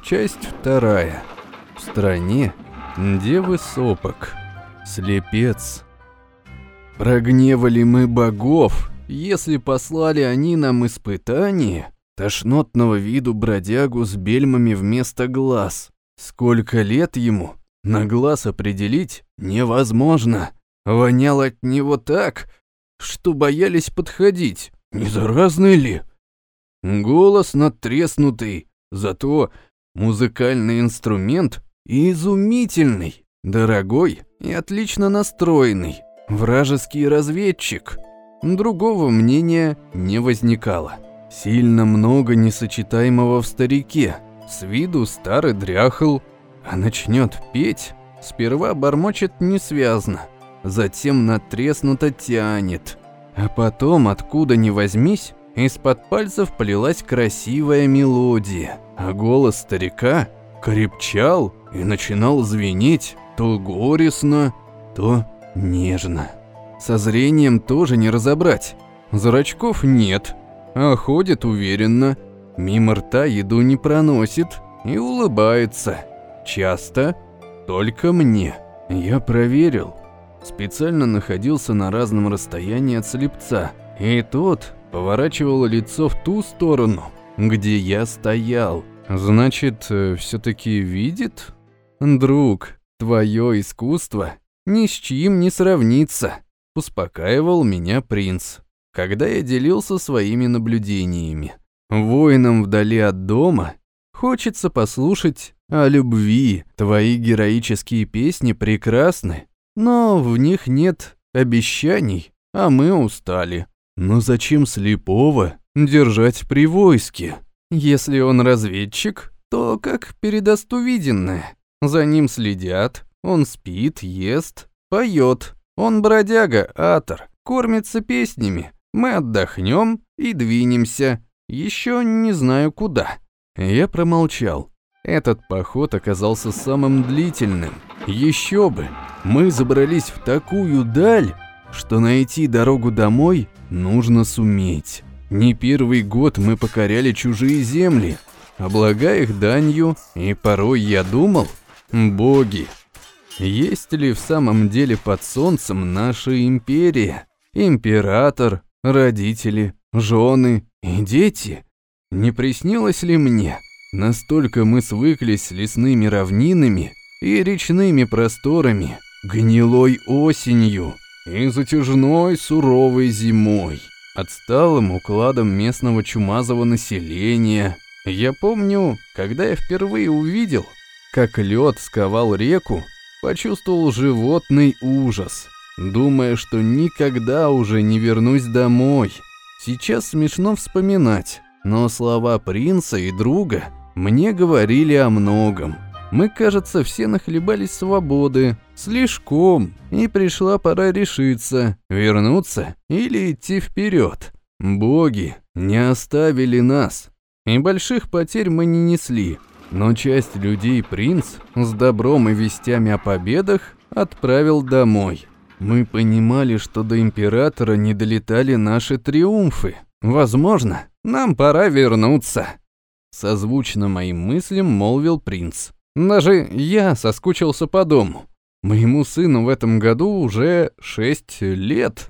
Часть 2. В стране девы сопок. Слепец. Прогневали мы богов, если послали они нам испытание, тошнотного виду бродягу с бельмами вместо глаз. Сколько лет ему, на глаз определить невозможно. Вонял от него так, что боялись подходить, не заразный ли? Голос надтреснутый, зато музыкальный инструмент изумительный, дорогой и отлично настроенный, вражеский разведчик. Другого мнения не возникало. Сильно много несочетаемого в старике, с виду старый дряхл, а начнет петь, сперва бормочет несвязно, затем надтреснуто тянет, а потом, откуда ни возьмись, из-под пальцев полилась красивая мелодия, а голос старика крепчал и начинал звенеть то горестно, то нежно. Со зрением тоже не разобрать. Зрачков нет, а ходит уверенно, мимо рта еду не проносит и улыбается. Часто только мне. Я проверил. Специально находился на разном расстоянии от слепца, и тот поворачивал лицо в ту сторону, где я стоял. Значит, все-таки видит? Друг, твое искусство ни с чьим не сравнится, успокаивал меня принц, когда я делился своими наблюдениями. Воинам вдали от дома хочется послушать о любви. Твои героические песни прекрасны, но в них нет обещаний, а мы устали. Но зачем слепого держать при войске? Если он разведчик, то как передаст увиденное? За ним следят, он спит, ест, поет. Он бродяга, атор, кормится песнями. Мы отдохнем и двинемся. Еще не знаю куда. Я промолчал. Этот поход оказался самым длительным. Еще бы, мы забрались в такую даль, что найти дорогу домой нужно суметь. Не первый год мы покоряли чужие земли, облагая их данью, и порой я думал, боги, есть ли в самом деле под солнцем наша империя? Император, родители, жены и дети? Не приснилось ли мне? Настолько мы свыклись с лесными равнинами и речными просторами, гнилой осенью и затяжной суровой зимой, отсталым укладом местного чумазого населения. Я помню, когда я впервые увидел, как лед сковал реку, почувствовал животный ужас, думая, что никогда уже не вернусь домой. Сейчас смешно вспоминать, но слова принца и друга мне говорили о многом. Мы, кажется, все нахлебались свободы, слишком, и пришла пора решиться, вернуться или идти вперед. Боги не оставили нас, и больших потерь мы не несли, но часть людей принц с добром и вестями о победах отправил домой. Мы понимали, что до императора не долетали наши триумфы. Возможно, нам пора вернуться. Созвучно моим мыслям молвил принц. Даже я соскучился по дому. Моему сыну в этом году уже 6 лет.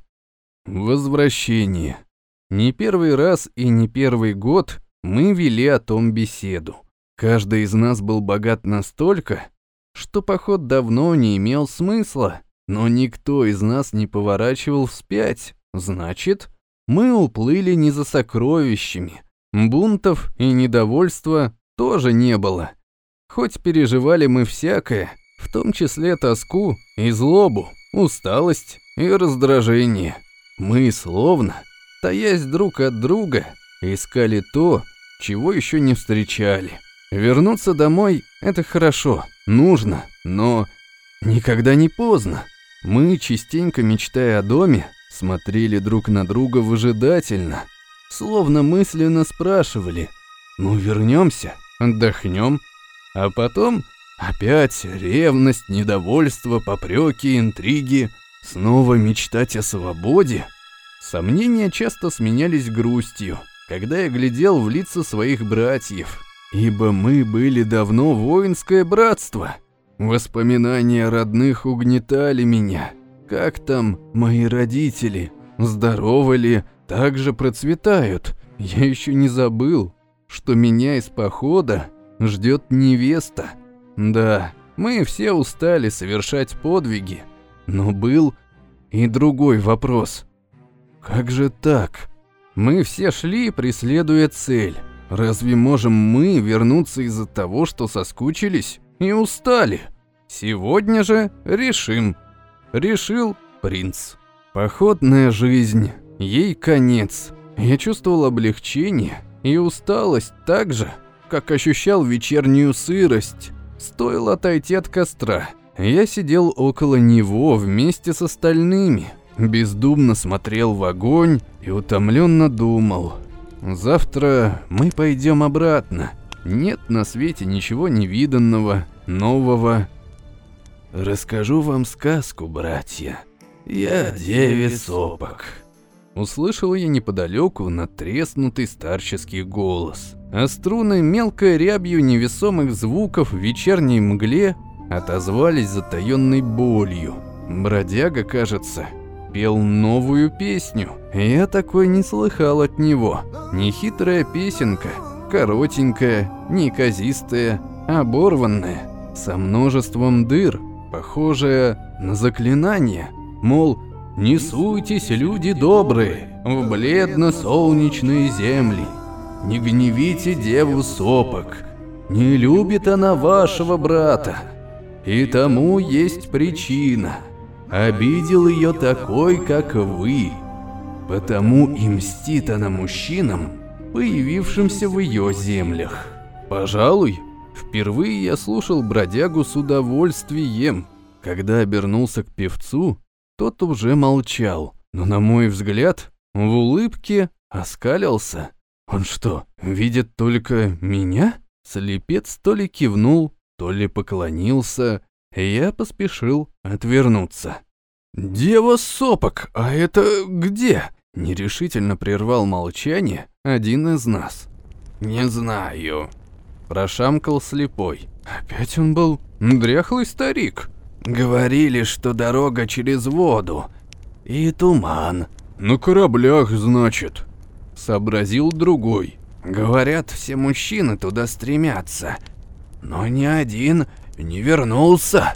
Возвращение. Не первый раз и не первый год мы вели о том беседу. Каждый из нас был богат настолько, что поход давно не имел смысла, но никто из нас не поворачивал вспять. Значит, мы уплыли не за сокровищами. Бунтов и недовольства тоже не было. Хоть переживали мы всякое, в том числе тоску и злобу, усталость и раздражение. Мы словно, таясь друг от друга, искали то, чего еще не встречали. Вернуться домой – это хорошо, нужно, но никогда не поздно. Мы, частенько мечтая о доме, смотрели друг на друга выжидательно, словно мысленно спрашивали: ну вернемся, отдохнем. А потом опять ревность, недовольство, попреки, интриги, снова мечтать о свободе. Сомнения часто сменялись грустью, когда я глядел в лица своих братьев. ибо мы были давно воинское братство. Воспоминания родных угнетали меня. Как там мои родители? Здоровы ли? Также процветают. Я еще не забыл, что меня из похода ждет невеста. Да, мы все устали совершать подвиги, но был и другой вопрос. Как же так? Мы все шли, преследуя цель. Разве можем мы вернуться из-за того, что соскучились и устали? Сегодня же решим. Решил принц. Походная жизнь, ей конец. Я чувствовал облегчение и усталость так же, как ощущал вечернюю сырость. Стоило отойти от костра. Я сидел около него вместе с остальными, бездумно смотрел в огонь и утомленно думал. Завтра мы пойдем обратно. Нет на свете ничего невиданного, нового. Расскажу вам сказку, братья. Я Деве Сопок. Услышал я неподалеку надтреснутый старческий голос, а струны мелкой рябью невесомых звуков в вечерней мгле отозвались затаённой болью. Бродяга, кажется, пел новую песню. Я такой не слыхал от него. Нехитрая песенка, коротенькая, неказистая, оборванная, со множеством дыр, похожая на заклинание. Мол, не суйтесь, люди добрые, в бледно-солнечные земли. Не гневите Деву Сопок, не любит она вашего брата. И тому есть причина. Обидел ее такой, как вы. Потому и мстит она мужчинам, появившимся в ее землях. Пожалуй, впервые я слушал бродягу с удовольствием. Когда обернулся к певцу, тот уже молчал, но, на мой взгляд, в улыбке оскалился. Он что, видит только меня? Слепец то ли кивнул, то ли поклонился. Я поспешил отвернуться. «Дева Сопок, а это где?» Нерешительно прервал молчание один из нас. «Не знаю», – прошамкал слепой. Опять он был дряхлый старик. «Говорили, что дорога через воду и туман». «На кораблях, значит», – сообразил другой. «Говорят, все мужчины туда стремятся, но ни один не вернулся».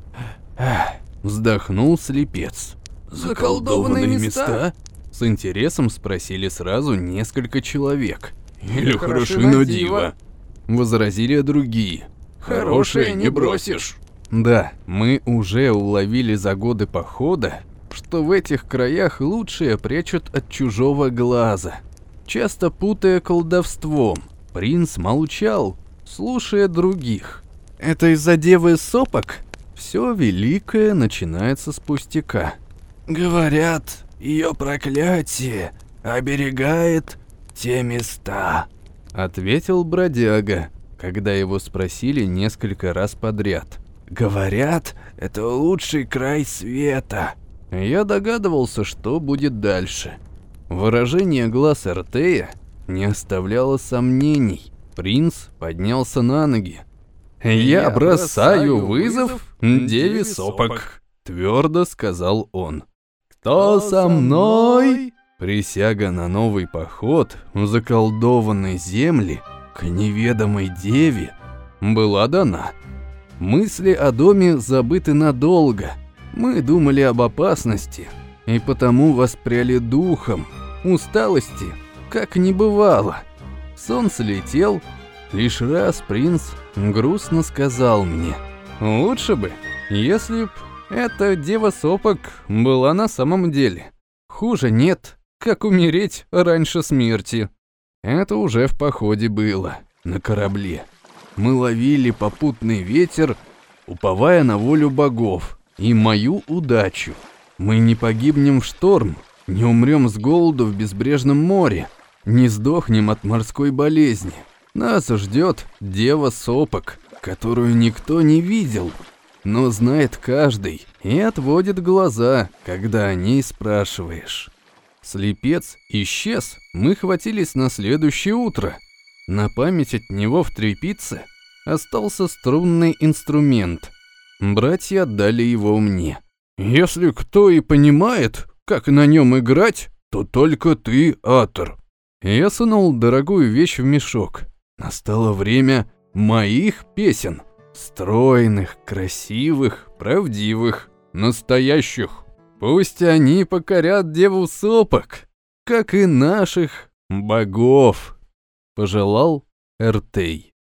Вздохнул слепец. «Заколдованные места?» С интересом спросили сразу несколько человек. «Или хороши на диво», – возразили другие. «Хорошее не бросишь». Да, мы уже уловили за годы похода, что в этих краях лучшие прячут от чужого глаза, часто путая колдовством. Принц молчал, слушая других. Это из-за Девы Сопок? Все великое начинается с пустяка. Говорят, ее проклятие оберегает те места, ответил бродяга, когда его спросили несколько раз подряд. Говорят, это лучший край света. Я догадывался, что будет дальше. Выражение глаз Эртея не оставляло сомнений. Принц поднялся на ноги. «Я бросаю вызов Деве Сопок», – твердо сказал он. «Кто со мной?» Присяга на новый поход в заколдованной земли к неведомой деве была дана. Мысли о доме забыты надолго. Мы думали об опасности и потому воспряли духом. Усталости как не бывало. Сон слетел. Лишь раз принц грустно сказал мне: «Лучше бы, если б эта Дева Сопок была на самом деле. Хуже нет, как умереть раньше смерти». Это уже в походе было, на корабле. Мы ловили попутный ветер, уповая на волю богов и мою удачу. Мы не погибнем в шторм, не умрем с голоду в безбрежном море, не сдохнем от морской болезни. Нас ждет Дева Сопок, которую никто не видел, но знает каждый и отводит глаза, когда о ней спрашиваешь. Слепец исчез, мы хватились на следующее утро. На память от него в тряпице остался струнный инструмент. Братья отдали его мне. Если кто и понимает, как на нем играть, то только ты, Атор. Я сунул дорогую вещь в мешок. Настало время моих песен. Стройных, красивых, правдивых, настоящих. Пусть они покорят деву сопок, как и наших богов, пожелал Эртей.